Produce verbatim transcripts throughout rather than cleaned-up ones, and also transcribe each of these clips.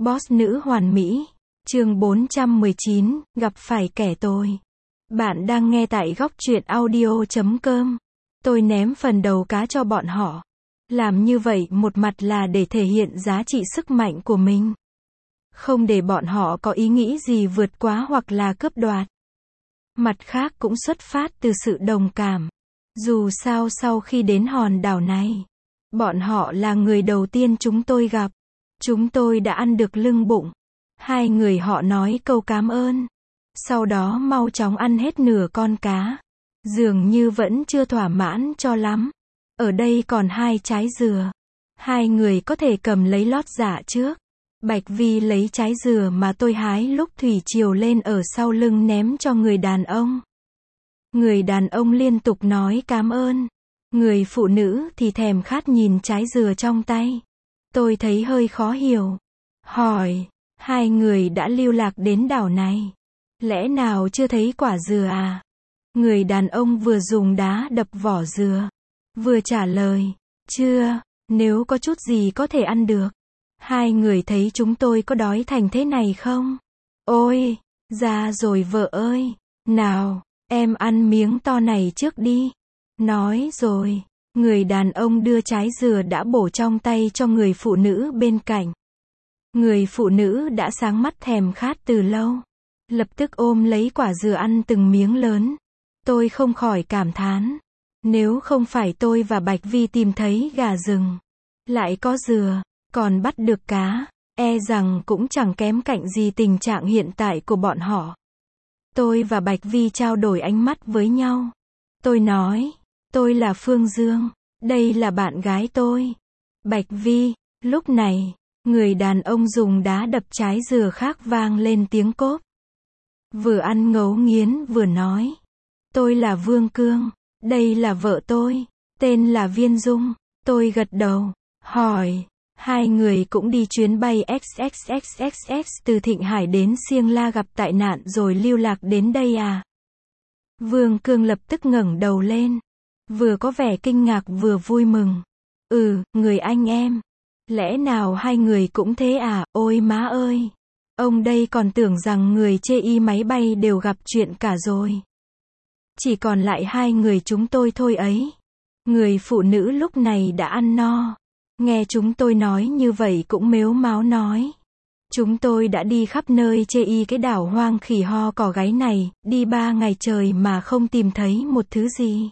Boss nữ hoàn mỹ. Chương bốn trăm mười chín, gặp phải kẻ tồi. Bạn đang nghe tại góc truyện audio chấm com. Tôi ném phần đầu cá cho bọn họ. Làm như vậy một mặt là để thể hiện giá trị sức mạnh của mình. Không để bọn họ có ý nghĩ gì vượt quá hoặc là cướp đoạt. Mặt khác cũng xuất phát từ sự đồng cảm. Dù sao sau khi đến hòn đảo này, bọn họ là người đầu tiên chúng tôi gặp. Chúng tôi đã ăn được lưng bụng. Hai người họ nói câu cảm ơn. Sau đó mau chóng ăn hết nửa con cá. Dường như vẫn chưa thỏa mãn cho lắm. Ở đây còn hai trái dừa. Hai người có thể cầm lấy lót dạ trước. Bạch Vi lấy trái dừa mà tôi hái lúc thủy triều lên ở sau lưng ném cho người đàn ông. Người đàn ông liên tục nói cảm ơn. Người phụ nữ thì thèm khát nhìn trái dừa trong tay. Tôi thấy hơi khó hiểu. Hỏi, hai người đã lưu lạc đến đảo này. Lẽ nào chưa thấy quả dừa à? Người đàn ông vừa dùng đá đập vỏ dừa. Vừa trả lời, chưa, nếu có chút gì có thể ăn được. Hai người thấy chúng tôi có đói thành thế này không? Ôi, ra rồi vợ ơi. Nào, em ăn miếng to này trước đi. Nói rồi, người đàn ông đưa trái dừa đã bổ trong tay cho người phụ nữ bên cạnh. Người phụ nữ đã sáng mắt thèm khát từ lâu. Lập tức ôm lấy quả dừa ăn từng miếng lớn. Tôi không khỏi cảm thán. Nếu không phải tôi và Bạch Vi tìm thấy gà rừng, lại có dừa, còn bắt được cá, e rằng cũng chẳng kém cạnh gì tình trạng hiện tại của bọn họ. Tôi và Bạch Vi trao đổi ánh mắt với nhau. Tôi nói, tôi là Phương Dương, đây là bạn gái tôi. Bạch Vi, lúc này, người đàn ông dùng đá đập trái dừa khác vang lên tiếng cốp. Vừa ăn ngấu nghiến vừa nói, tôi là Vương Cương, đây là vợ tôi, tên là Viên Dung. Tôi gật đầu, hỏi, hai người cũng đi chuyến bay ích ích ích ích ích từ Thịnh Hải đến Siêng La gặp tai nạn rồi lưu lạc đến đây à? Vương Cương lập tức ngẩng đầu lên, vừa có vẻ kinh ngạc vừa vui mừng. Ừ, người anh em. Lẽ nào hai người cũng thế à? Ôi má ơi! Ông đây còn tưởng rằng người chê y máy bay đều gặp chuyện cả rồi. Chỉ còn lại hai người chúng tôi thôi ấy. Người phụ nữ lúc này đã ăn no. Nghe chúng tôi nói như vậy cũng mếu máo nói. Chúng tôi đã đi khắp nơi chê y cái đảo hoang khỉ ho cỏ gáy này, đi ba ngày trời mà không tìm thấy một thứ gì.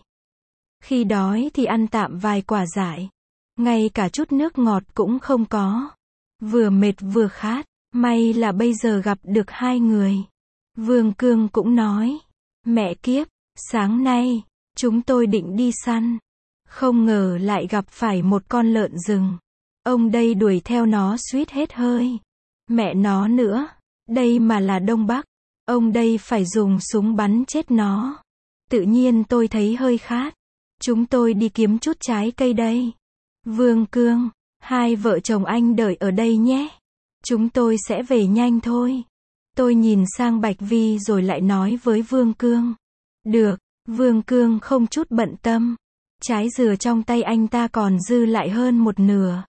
Khi đói thì ăn tạm vài quả dại. Ngay cả chút nước ngọt cũng không có. Vừa mệt vừa khát. May là bây giờ gặp được hai người. Vương Cương cũng nói. Mẹ kiếp, sáng nay, chúng tôi định đi săn. Không ngờ lại gặp phải một con lợn rừng. Ông đây đuổi theo nó suýt hết hơi. Mẹ nó nữa, đây mà là Đông Bắc. Ông đây phải dùng súng bắn chết nó. Tự nhiên tôi thấy hơi khát. Chúng tôi đi kiếm chút trái cây đây. Vương Cương, hai vợ chồng anh đợi ở đây nhé. Chúng tôi sẽ về nhanh thôi. Tôi nhìn sang Bạch Vi rồi lại nói với Vương Cương. Được, Vương Cương không chút bận tâm. Trái dừa trong tay anh ta còn dư lại hơn một nửa.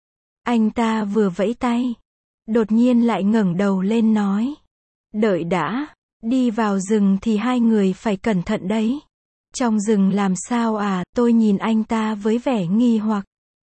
Anh ta vừa vẫy tay. Đột nhiên lại ngẩng đầu lên nói. Đợi đã, đi vào rừng thì hai người phải cẩn thận đấy. Trong rừng làm sao à? Tôi nhìn anh ta với vẻ nghi hoặc.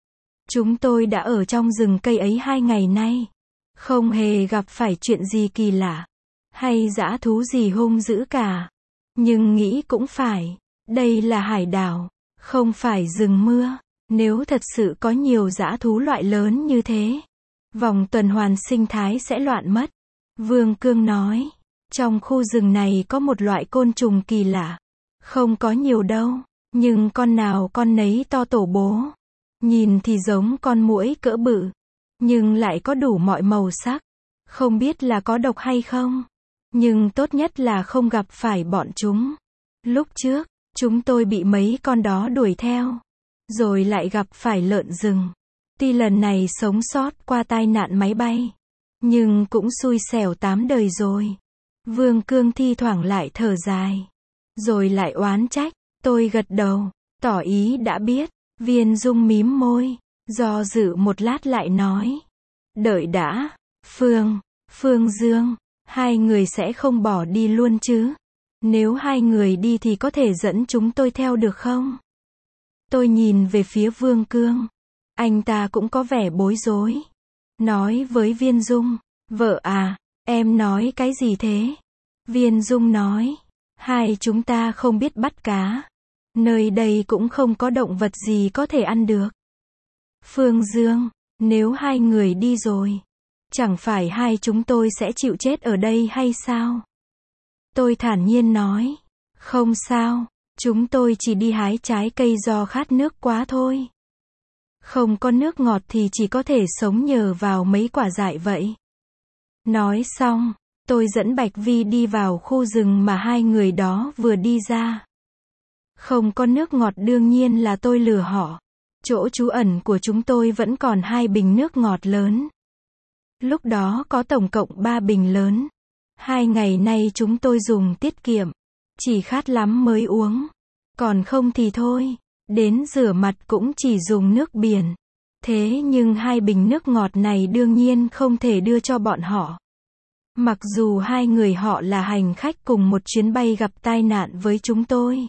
Chúng tôi đã ở trong rừng cây ấy hai ngày nay. Không hề gặp phải chuyện gì kỳ lạ. Hay dã thú gì hung dữ cả. Nhưng nghĩ cũng phải. Đây là hải đảo. Không phải rừng mưa. Nếu thật sự có nhiều dã thú loại lớn như thế, vòng tuần hoàn sinh thái sẽ loạn mất. Vương Cương nói. Trong khu rừng này có một loại côn trùng kỳ lạ. Không có nhiều đâu. Nhưng con nào con nấy to tổ bố. Nhìn thì giống con muỗi cỡ bự. Nhưng lại có đủ mọi màu sắc. Không biết là có độc hay không. Nhưng tốt nhất là không gặp phải bọn chúng. Lúc trước, chúng tôi bị mấy con đó đuổi theo. Rồi lại gặp phải lợn rừng. Tuy lần này sống sót qua tai nạn máy bay. Nhưng cũng xui xẻo tám đời rồi. Vương Cương thi thoảng lại thở dài. Rồi lại oán trách. Tôi gật đầu. Tỏ ý đã biết. Viên Dung mím môi. Do dự một lát lại nói. Đợi đã. Phương, Phương Dương, hai người sẽ không bỏ đi luôn chứ? Nếu hai người đi thì có thể dẫn chúng tôi theo được không? Tôi nhìn về phía Vương Cương. Anh ta cũng có vẻ bối rối. Nói với Viên Dung, vợ à, em nói cái gì thế? Viên Dung nói, hai chúng ta không biết bắt cá. Nơi đây cũng không có động vật gì có thể ăn được. Phương Dương, nếu hai người đi rồi, chẳng phải hai chúng tôi sẽ chịu chết ở đây hay sao? Tôi thản nhiên nói, không sao, chúng tôi chỉ đi hái trái cây do khát nước quá thôi. Không có nước ngọt thì chỉ có thể sống nhờ vào mấy quả dại vậy. Nói xong, tôi dẫn Bạch Vi đi vào khu rừng mà hai người đó vừa đi ra. Không có nước ngọt đương nhiên là tôi lừa họ. Chỗ trú ẩn của chúng tôi vẫn còn hai bình nước ngọt lớn. Lúc đó có tổng cộng ba bình lớn. Hai ngày nay chúng tôi dùng tiết kiệm. Chỉ khát lắm mới uống. Còn không thì thôi. Đến rửa mặt cũng chỉ dùng nước biển. Thế nhưng hai bình nước ngọt này đương nhiên không thể đưa cho bọn họ. Mặc dù hai người họ là hành khách cùng một chuyến bay gặp tai nạn với chúng tôi.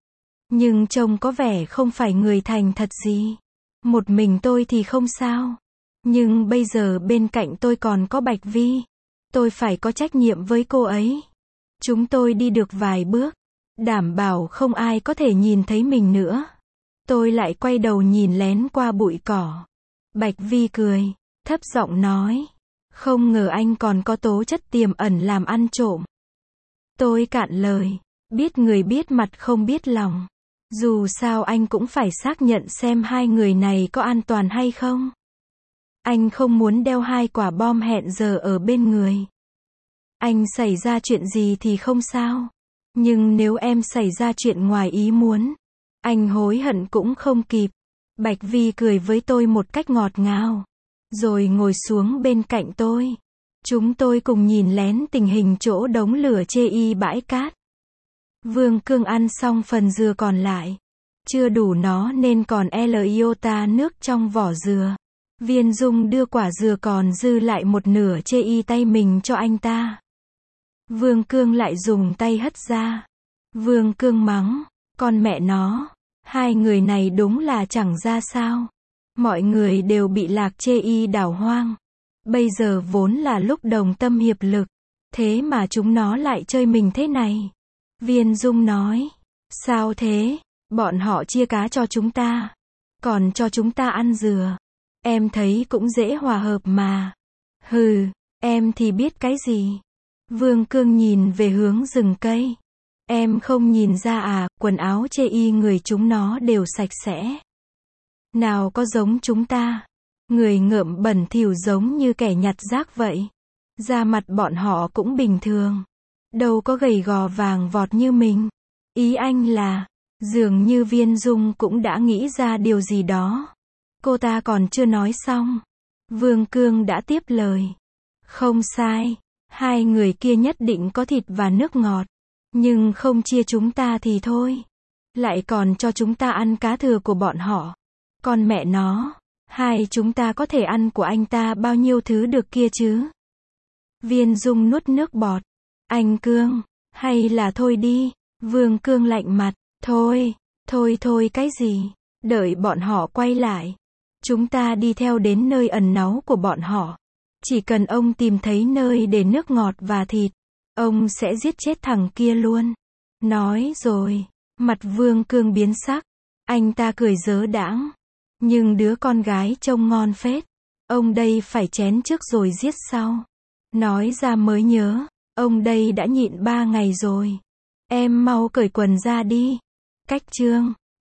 Nhưng trông có vẻ không phải người thành thật gì. Một mình tôi thì không sao. Nhưng bây giờ bên cạnh tôi còn có Bạch Vi. Tôi phải có trách nhiệm với cô ấy. Chúng tôi đi được vài bước. Đảm bảo không ai có thể nhìn thấy mình nữa. Tôi lại quay đầu nhìn lén qua bụi cỏ. Bạch Vi cười, thấp giọng nói. Không ngờ anh còn có tố chất tiềm ẩn làm ăn trộm. Tôi cạn lời. Biết người biết mặt không biết lòng. Dù sao anh cũng phải xác nhận xem hai người này có an toàn hay không. Anh không muốn đeo hai quả bom hẹn giờ ở bên người. Anh xảy ra chuyện gì thì không sao. Nhưng nếu em xảy ra chuyện ngoài ý muốn, anh hối hận cũng không kịp. Bạch Vi cười với tôi một cách ngọt ngào. Rồi ngồi xuống bên cạnh tôi. Chúng tôi cùng nhìn lén tình hình chỗ đống lửa chê y bãi cát. Vương Cương ăn xong phần dừa còn lại. Chưa đủ nó nên còn L iota nước trong vỏ dừa. Viên Dung đưa quả dừa còn dư lại một nửa chê y tay mình cho anh ta. Vương Cương lại dùng tay hất ra. Vương Cương mắng, con mẹ nó, hai người này đúng là chẳng ra sao. Mọi người đều bị lạc chê y đảo hoang. Bây giờ vốn là lúc đồng tâm hiệp lực. Thế mà chúng nó lại chơi mình thế này. Viên Dung nói, sao thế, bọn họ chia cá cho chúng ta. Còn cho chúng ta ăn dừa. Em thấy cũng dễ hòa hợp mà. Hừ, em thì biết cái gì. Vương Cương nhìn về hướng rừng cây. Em không nhìn ra à, quần áo chê y người chúng nó đều sạch sẽ. Nào có giống chúng ta. Người ngợm bẩn thỉu giống như kẻ nhặt rác vậy. Da mặt bọn họ cũng bình thường. Đâu có gầy gò vàng vọt như mình. Ý anh là, dường như Viên Dung cũng đã nghĩ ra điều gì đó. Cô ta còn chưa nói xong. Vương Cương đã tiếp lời. Không sai. Hai người kia nhất định có thịt và nước ngọt. Nhưng không chia chúng ta thì thôi. Lại còn cho chúng ta ăn cá thừa của bọn họ. Con mẹ nó. Hai chúng ta có thể ăn của anh ta bao nhiêu thứ được kia chứ. Viên Dung nuốt nước bọt. Anh Cương. Hay là thôi đi. Vương Cương lạnh mặt. Thôi. Thôi thôi cái gì. Đợi bọn họ quay lại. Chúng ta đi theo đến nơi ẩn náu của bọn họ. Chỉ cần ông tìm thấy nơi để nước ngọt và thịt, ông sẽ giết chết thằng kia luôn. Nói rồi, mặt Vương Cương biến sắc. Anh ta cười dớ đãng. Nhưng đứa con gái trông ngon phết. Ông đây phải chén trước rồi giết sau. Nói ra mới nhớ, ông đây đã nhịn ba ngày rồi. Em mau cởi quần ra đi. Cách chương